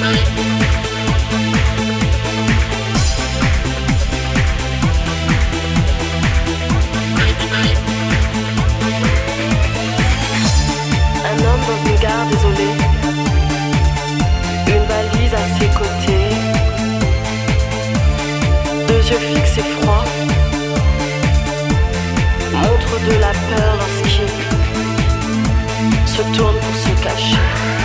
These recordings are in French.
Un homme dans une gare désolée, une valise à ses côtés, deux yeux fixes et froids, montre de la peur lorsqu'il se tourne pour se cacher.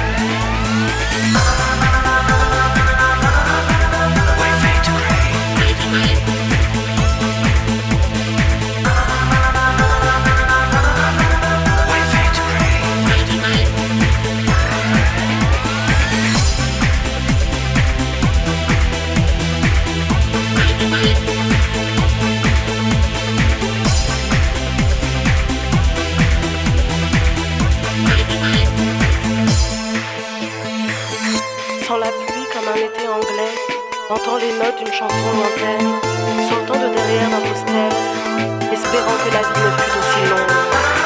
Sans la pluie comme un été anglais, entend les notes d'une chanson lointaine, sautant de derrière un poster, espérant que la vie ne fût aussi longue.